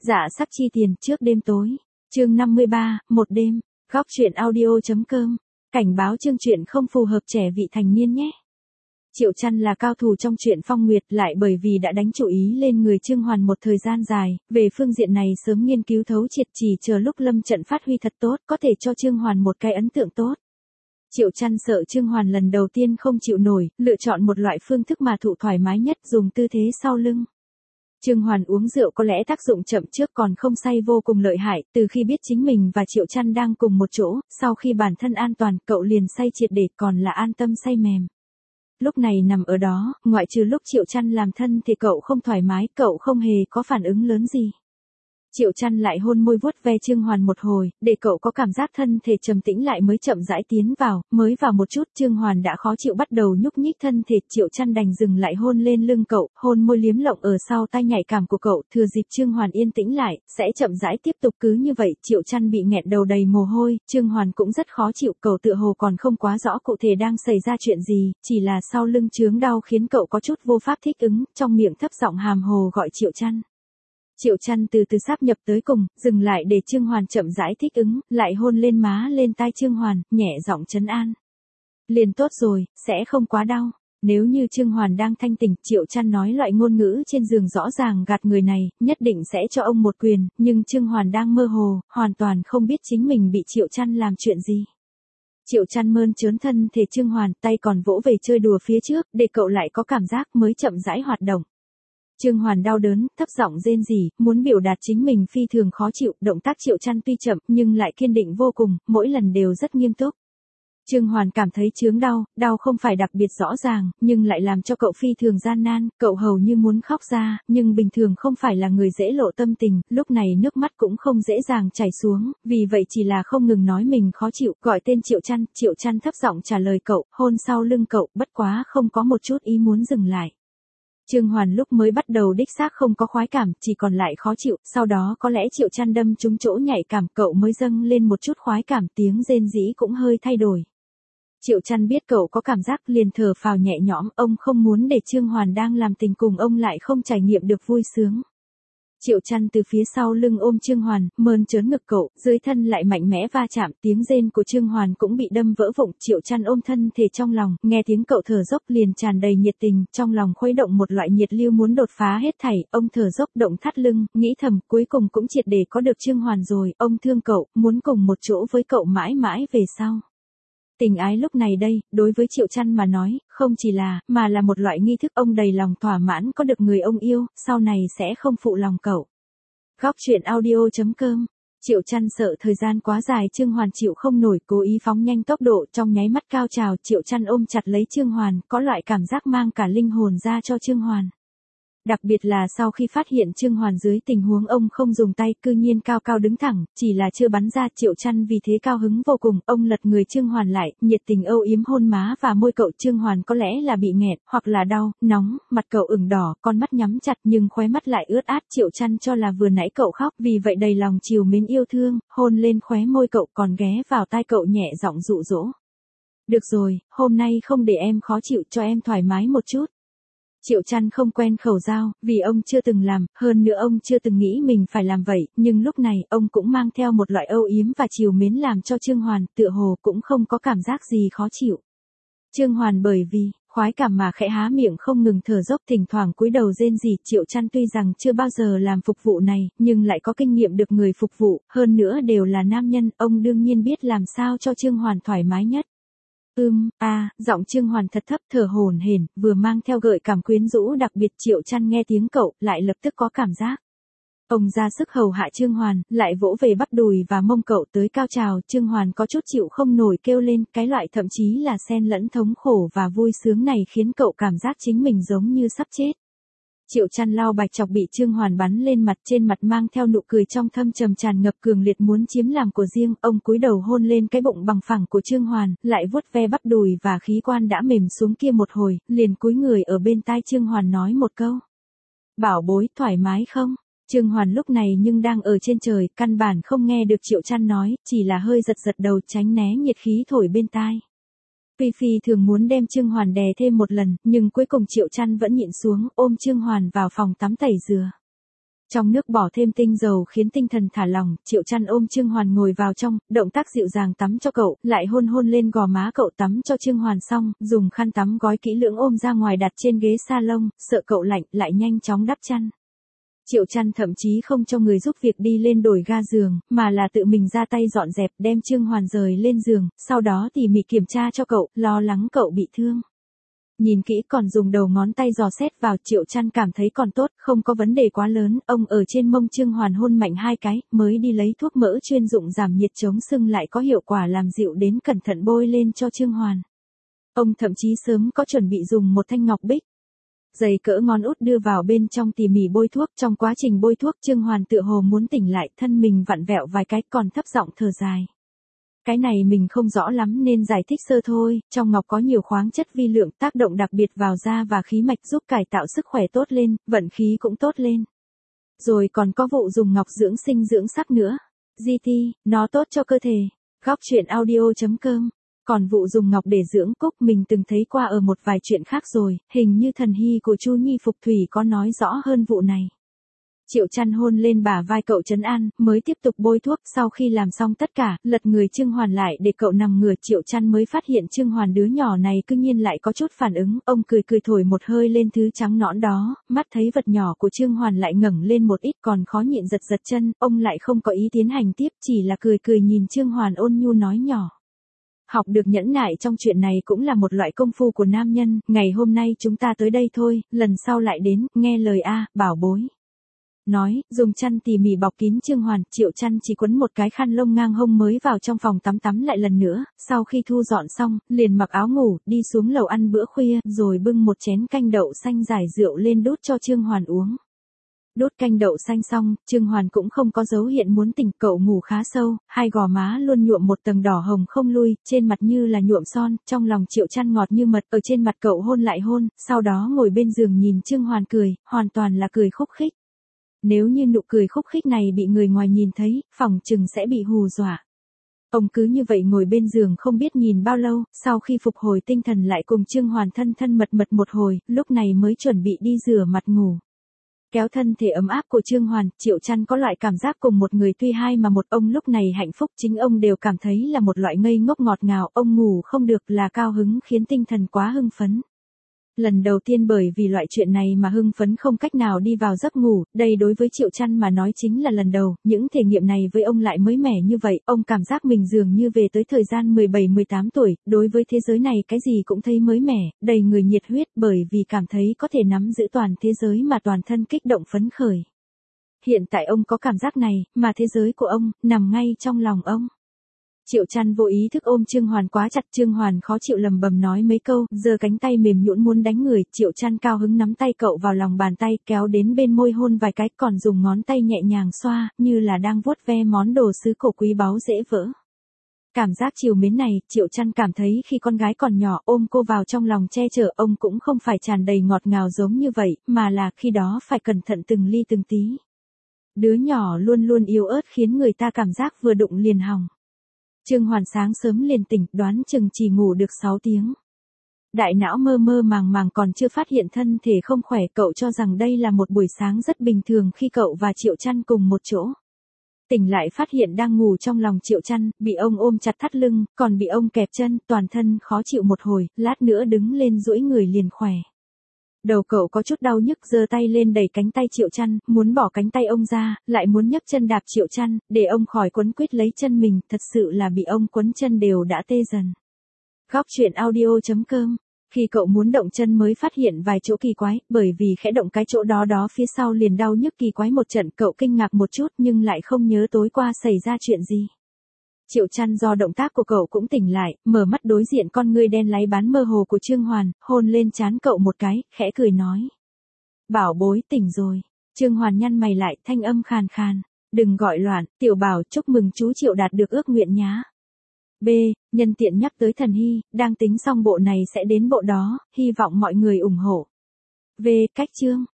Dạ sắc chi tiền trước đêm tối. Chương 53, một đêm. Góc truyện audio.com. Cảnh báo chương truyện không phù hợp trẻ vị thành niên nhé. Triệu Chăn là cao thủ trong truyện Phong Nguyệt, lại bởi vì đã đánh chủ ý lên người Trương Hoàn một thời gian dài, về phương diện này sớm nghiên cứu thấu triệt, chỉ chờ lúc lâm trận phát huy thật tốt, có thể cho Trương Hoàn một cái ấn tượng tốt. Triệu Chăn sợ Trương Hoàn lần đầu tiên không chịu nổi, lựa chọn một loại phương thức mà thụ thoải mái nhất, dùng tư thế sau lưng. Trương Hoàn uống rượu có lẽ tác dụng chậm trước còn không say vô cùng lợi hại, từ khi biết chính mình và Triệu Chăn đang cùng một chỗ, sau khi bản thân an toàn, cậu liền say triệt để, còn là an tâm say mềm. Lúc này nằm ở đó, ngoại trừ lúc Triệu Chăn làm thân thì cậu không thoải mái, cậu không hề có phản ứng lớn gì. Triệu Chăn lại hôn môi vuốt ve Trương Hoàn một hồi, để cậu có cảm giác thân thể trầm tĩnh lại mới chậm rãi tiến vào, mới vào một chút Trương Hoàn đã khó chịu bắt đầu nhúc nhích thân thể, Triệu Chăn đành dừng lại hôn lên lưng cậu, hôn môi liếm lộng ở sau tai nhạy cảm của cậu, thừa dịp Trương Hoàn yên tĩnh lại, sẽ chậm rãi tiếp tục cứ như vậy, Triệu Chăn bị nghẹn đầu đầy mồ hôi, Trương Hoàn cũng rất khó chịu, cậu tựa hồ còn không quá rõ cụ thể đang xảy ra chuyện gì, chỉ là sau lưng chướng đau khiến cậu có chút vô pháp thích ứng, trong miệng thấp giọng hàm hồ gọi Triệu Chăn. Triệu Chăn từ từ sáp nhập tới cùng, dừng lại để Trương Hoàn chậm rãi thích ứng, lại hôn lên má lên tai Trương Hoàn, nhẹ giọng trấn an. Liền tốt rồi, sẽ không quá đau. Nếu như Trương Hoàn đang thanh tỉnh, Triệu Chăn nói loại ngôn ngữ trên giường rõ ràng gạt người này, nhất định sẽ cho ông một quyền, nhưng Trương Hoàn đang mơ hồ, hoàn toàn không biết chính mình bị Triệu Chăn làm chuyện gì. Triệu Chăn mơn trớn thân thể Trương Hoàn, tay còn vỗ về chơi đùa phía trước, để cậu lại có cảm giác mới chậm rãi hoạt động. Trương Hoàn đau đớn, thấp giọng rên rỉ, muốn biểu đạt chính mình phi thường khó chịu, động tác Triệu Chăn tuy chậm, nhưng lại kiên định vô cùng, mỗi lần đều rất nghiêm túc. Trương Hoàn cảm thấy chướng đau, đau không phải đặc biệt rõ ràng, nhưng lại làm cho cậu phi thường gian nan, cậu hầu như muốn khóc ra, nhưng bình thường không phải là người dễ lộ tâm tình, lúc này nước mắt cũng không dễ dàng chảy xuống, vì vậy chỉ là không ngừng nói mình khó chịu, gọi tên Triệu Chăn thấp giọng trả lời cậu, hôn sau lưng cậu, bất quá không có một chút ý muốn dừng lại. Trương Hoàn lúc mới bắt đầu đích xác không có khoái cảm, chỉ còn lại khó chịu, sau đó có lẽ Triệu Chăn đâm trúng chỗ nhạy cảm, cậu mới dâng lên một chút khoái cảm, tiếng rên rỉ cũng hơi thay đổi. Triệu Chăn biết cậu có cảm giác liền thở phào nhẹ nhõm, ông không muốn để Trương Hoàn đang làm tình cùng ông lại không trải nghiệm được vui sướng. Triệu Chăn từ phía sau lưng ôm Trương Hoàn, mơn trớn ngực cậu, dưới thân lại mạnh mẽ va chạm, tiếng rên của Trương Hoàn cũng bị đâm vỡ vụn, Triệu Chăn ôm thân thể trong lòng, nghe tiếng cậu thở dốc liền tràn đầy nhiệt tình, trong lòng khuấy động một loại nhiệt lưu muốn đột phá hết thảy, ông thở dốc động thắt lưng, nghĩ thầm, cuối cùng cũng triệt để có được Trương Hoàn rồi, ông thương cậu, muốn cùng một chỗ với cậu mãi mãi về sau. Tình ái lúc này đây, đối với Triệu Chăn mà nói, không chỉ là, mà là một loại nghi thức, ông đầy lòng thỏa mãn có được người ông yêu, sau này sẽ không phụ lòng cậu. Góc truyện audio.com. Triệu Chăn sợ thời gian quá dài Trương Hoàn chịu không nổi, cố ý phóng nhanh tốc độ, trong nháy mắt cao trào, Triệu Chăn ôm chặt lấy Trương Hoàn, có loại cảm giác mang cả linh hồn ra cho Trương Hoàn. Đặc biệt là sau khi phát hiện Trương Hoàn dưới tình huống ông không dùng tay, cư nhiên cao cao đứng thẳng, chỉ là chưa bắn ra, Triệu Chăn vì thế cao hứng vô cùng, ông lật người Trương Hoàn lại, nhiệt tình âu yếm hôn má và môi cậu. Trương Hoàn có lẽ là bị nghẹn, hoặc là đau, nóng, mặt cậu ửng đỏ, con mắt nhắm chặt nhưng khóe mắt lại ướt át, Triệu Chăn cho là vừa nãy cậu khóc, vì vậy đầy lòng trìu mến yêu thương, hôn lên khóe môi cậu, còn ghé vào tai cậu nhẹ giọng dụ dỗ. Được rồi, hôm nay không để em khó chịu, cho em thoải mái một chút. Triệu Chăn không quen khẩu giao, vì ông chưa từng làm, hơn nữa ông chưa từng nghĩ mình phải làm vậy, nhưng lúc này, ông cũng mang theo một loại âu yếm và trìu mến làm cho Trương Hoàn, tựa hồ cũng không có cảm giác gì khó chịu. Trương Hoàn bởi vì khoái cảm mà khẽ há miệng không ngừng thở dốc, thỉnh thoảng cúi đầu rên rỉ, Triệu Chăn tuy rằng chưa bao giờ làm phục vụ này, nhưng lại có kinh nghiệm được người phục vụ, hơn nữa đều là nam nhân, ông đương nhiên biết làm sao cho Trương Hoàn thoải mái nhất. Giọng Trương Hoàn thật thấp thở hổn hển, vừa mang theo gợi cảm quyến rũ đặc biệt, Triệu Chăn nghe tiếng cậu, lại lập tức có cảm giác. Ông ra sức hầu hạ Trương Hoàn, lại vỗ về bắp đùi và mông cậu tới cao trào, Trương Hoàn có chút chịu không nổi kêu lên, cái loại thậm chí là xen lẫn thống khổ và vui sướng này khiến cậu cảm giác chính mình giống như sắp chết. Triệu Chăn lau bạch chọc bị Trương Hoàn bắn lên mặt, trên mặt mang theo nụ cười trong thâm trầm tràn ngập cường liệt muốn chiếm làm của riêng, ông cúi đầu hôn lên cái bụng bằng phẳng của Trương Hoàn, lại vuốt ve bắp đùi và khí quan đã mềm xuống kia một hồi, liền cúi người ở bên tai Trương Hoàn nói một câu. Bảo bối, thoải mái không? Trương Hoàn lúc này nhưng đang ở trên trời, căn bản không nghe được Triệu Chăn nói, chỉ là hơi giật giật đầu tránh né nhiệt khí thổi bên tai. Phi thường muốn đem Trương Hoàn đè thêm một lần, nhưng cuối cùng Triệu Chăn vẫn nhịn xuống, ôm Trương Hoàn vào phòng tắm tẩy rửa. Trong nước bỏ thêm tinh dầu khiến tinh thần thả lỏng, Triệu Chăn ôm Trương Hoàn ngồi vào trong, động tác dịu dàng tắm cho cậu, lại hôn hôn lên gò má cậu. Tắm cho Trương Hoàn xong, dùng khăn tắm gói kỹ lưỡng ôm ra ngoài đặt trên ghế salon, sợ cậu lạnh, lại nhanh chóng đắp chăn. Triệu Chăn thậm chí không cho người giúp việc đi lên đổi ga giường, mà là tự mình ra tay dọn dẹp đem Trương Hoàn rời lên giường, sau đó tỉ mỉ kiểm tra cho cậu, lo lắng cậu bị thương. Nhìn kỹ còn dùng đầu ngón tay dò xét vào, Triệu Chăn cảm thấy còn tốt, không có vấn đề quá lớn. Ông ở trên mông Trương Hoàn hôn mạnh 2 cái, mới đi lấy thuốc mỡ chuyên dụng giảm nhiệt chống sưng lại có hiệu quả làm dịu đến cẩn thận bôi lên cho Trương Hoàn. Ông thậm chí sớm có chuẩn bị dùng một thanh ngọc bích dày cỡ ngón út đưa vào bên trong tỉ mỉ bôi thuốc. Trong quá trình bôi thuốc, Trương Hoàn tựa hồ muốn tỉnh lại, thân mình vặn vẹo vài cái còn thấp giọng thở dài. Cái này mình không rõ lắm nên giải thích sơ thôi, trong ngọc có nhiều khoáng chất vi lượng tác động đặc biệt vào da và khí mạch giúp cải tạo sức khỏe tốt lên, vận khí cũng tốt lên. Rồi còn có vụ dùng ngọc dưỡng sinh dưỡng sắc nữa. GT, nó tốt cho cơ thể. Góc truyện audio.com. Còn vụ dùng ngọc để dưỡng cúc mình từng thấy qua ở một vài chuyện khác rồi, hình như thần hy của Chu Nhi Phục Thủy có nói rõ hơn vụ này. Triệu Chăn hôn lên bả vai cậu trấn an, mới tiếp tục bôi thuốc. Sau khi làm xong tất cả, lật người Trương Hoàn lại để cậu nằm ngửa. Triệu Chăn mới phát hiện Trương Hoàn đứa nhỏ này cư nhiên lại có chút phản ứng. Ông cười cười thổi một hơi lên thứ trắng nõn đó, mắt thấy vật nhỏ của Trương Hoàn lại ngẩng lên một ít còn khó nhịn giật giật chân. Ông lại không có ý tiến hành tiếp, chỉ là cười cười nhìn Trương Hoàn ôn nhu nói nhỏ. Học được nhẫn nại trong chuyện này cũng là một loại công phu của nam nhân. Ngày hôm nay chúng ta tới đây thôi, lần sau lại đến, nghe lời a, bảo bối. Nói, dùng chăn tỉ mỉ bọc kín Trương Hoàn. Triệu Chăn chỉ quấn một cái khăn lông ngang hông mới vào trong phòng tắm lại lần nữa. Sau khi thu dọn xong, liền mặc áo ngủ, đi xuống lầu ăn bữa khuya, rồi bưng một chén canh đậu xanh giải rượu lên đút cho Trương Hoàn uống. Đốt canh đậu xanh xong, Trương Hoàn cũng không có dấu hiện muốn tỉnh, cậu ngủ khá sâu, hai gò má luôn nhuộm một tầng đỏ hồng không lui, trên mặt như là nhuộm son, trong lòng Triệu Chăn ngọt như mật, ở trên mặt cậu hôn lại hôn, sau đó ngồi bên giường nhìn Trương Hoàn cười, hoàn toàn là cười khúc khích. Nếu như nụ cười khúc khích này bị người ngoài nhìn thấy, phỏng chừng sẽ bị hù dọa. Ông cứ như vậy ngồi bên giường không biết nhìn bao lâu, sau khi phục hồi tinh thần lại cùng Trương Hoàn thân mật một hồi, lúc này mới chuẩn bị đi rửa mặt ngủ. Kéo thân thể ấm áp của Trương Hoàn, Triệu Chăn có loại cảm giác cùng một người tuy hai mà một. Ông lúc này hạnh phúc, chính ông đều cảm thấy là một loại ngây ngốc ngọt ngào. Ông ngủ không được là cao hứng khiến tinh thần quá hưng phấn. Lần đầu tiên bởi vì loại chuyện này mà hưng phấn không cách nào đi vào giấc ngủ, đây đối với Triệu Chăn mà nói chính là lần đầu. Những thể nghiệm này với ông lại mới mẻ như vậy, ông cảm giác mình dường như về tới thời gian 17-18 tuổi, đối với thế giới này cái gì cũng thấy mới mẻ, đầy người nhiệt huyết bởi vì cảm thấy có thể nắm giữ toàn thế giới mà toàn thân kích động phấn khởi. Hiện tại ông có cảm giác này, mà thế giới của ông, nằm ngay trong lòng ông. Triệu Chăn vô ý thức ôm Trương Hoàn quá chặt, Trương Hoàn khó chịu lầm bầm nói mấy câu, giơ cánh tay mềm nhũn muốn đánh người. Triệu Chăn cao hứng nắm tay cậu vào lòng bàn tay, kéo đến bên môi hôn vài cái, còn dùng ngón tay nhẹ nhàng xoa, như là đang vuốt ve món đồ sứ cổ quý báu dễ vỡ. Cảm giác chiều mến này, Triệu Chăn cảm thấy khi con gái còn nhỏ ôm cô vào trong lòng che chở ông cũng không phải tràn đầy ngọt ngào giống như vậy, mà là khi đó phải cẩn thận từng ly từng tí. Đứa nhỏ luôn luôn yếu ớt khiến người ta cảm giác vừa đụng liền hỏng. Trương Hoàn sáng sớm liền tỉnh, đoán chừng chỉ ngủ được 6 tiếng. Đại não mơ mơ màng màng còn chưa phát hiện thân thể không khỏe, cậu cho rằng đây là một buổi sáng rất bình thường khi cậu và Triệu Chăn cùng một chỗ. Tỉnh lại phát hiện đang ngủ trong lòng Triệu Chăn, bị ông ôm chặt thắt lưng, còn bị ông kẹp chân, toàn thân khó chịu một hồi, lát nữa đứng lên duỗi người liền khỏe. Đầu cậu có chút đau nhức, giơ tay lên đẩy cánh tay Triệu Chăn, muốn bỏ cánh tay ông ra, lại muốn nhấc chân đạp Triệu Chăn, để ông khỏi quấn quýt lấy chân mình, thật sự là bị ông quấn chân đều đã tê dần. Góc truyện audio.com. Khi cậu muốn động chân mới phát hiện vài chỗ kỳ quái, bởi vì khẽ động cái chỗ đó phía sau liền đau nhức kỳ quái một trận, cậu kinh ngạc một chút nhưng lại không nhớ tối qua xảy ra chuyện gì. Triệu Chăn do động tác của cậu cũng tỉnh lại, mở mắt đối diện con ngươi đen láy bán mơ hồ của Trương Hoàn, hôn lên trán cậu một cái, khẽ cười nói. Bảo bối tỉnh rồi. Trương Hoàn nhăn mày lại, thanh âm khàn khàn. Đừng gọi loạn, tiểu bảo, chúc mừng chú Triệu đạt được ước nguyện nhá. B. Nhân tiện nhắc tới thần hy, đang tính xong bộ này sẽ đến bộ đó, hy vọng mọi người ủng hộ. V. Cách chương.